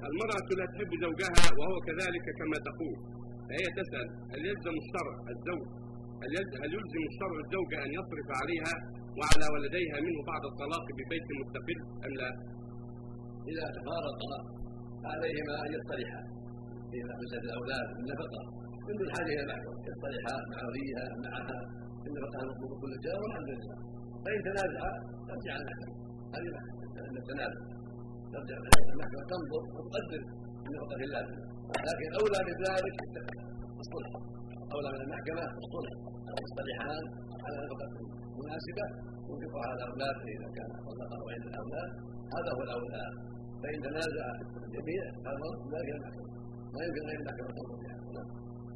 المرأة لا تحب زوجها وهو كذلك كما تقول، فهي تسأل هل يلزم الشرع الزوج هل يلزم الشرع الزوجة أن يصرف عليها وعلى ولديها منه بعد الطلاق ببيت مستقل أم لا؟ إذا تفارقا عليهما أن يصطلحا في مسألة الأولاد بالنفقة من دون حاجة إلى المحكمة، يصطلحا مع وليها معها النفقة المطلوب كل رجال والحمد لله. فإن تنازعا ترجع المحكمة، هذه محكمة التنازع، ترجع المحكمة تنظر وتقدر النفقة اللازمة، لكن أولى من ذلك الصلح، أولى من المحكمة الصلح، يصطلحان على نفقة مناسبة ينفقها على الأولاد إذا كان طلقا وعند الأولاد، هذا هو الأولى. فإن تنازع الجميع هذا ذلك المحكمة، لا يمكن غير المحكمة تنظر فيها.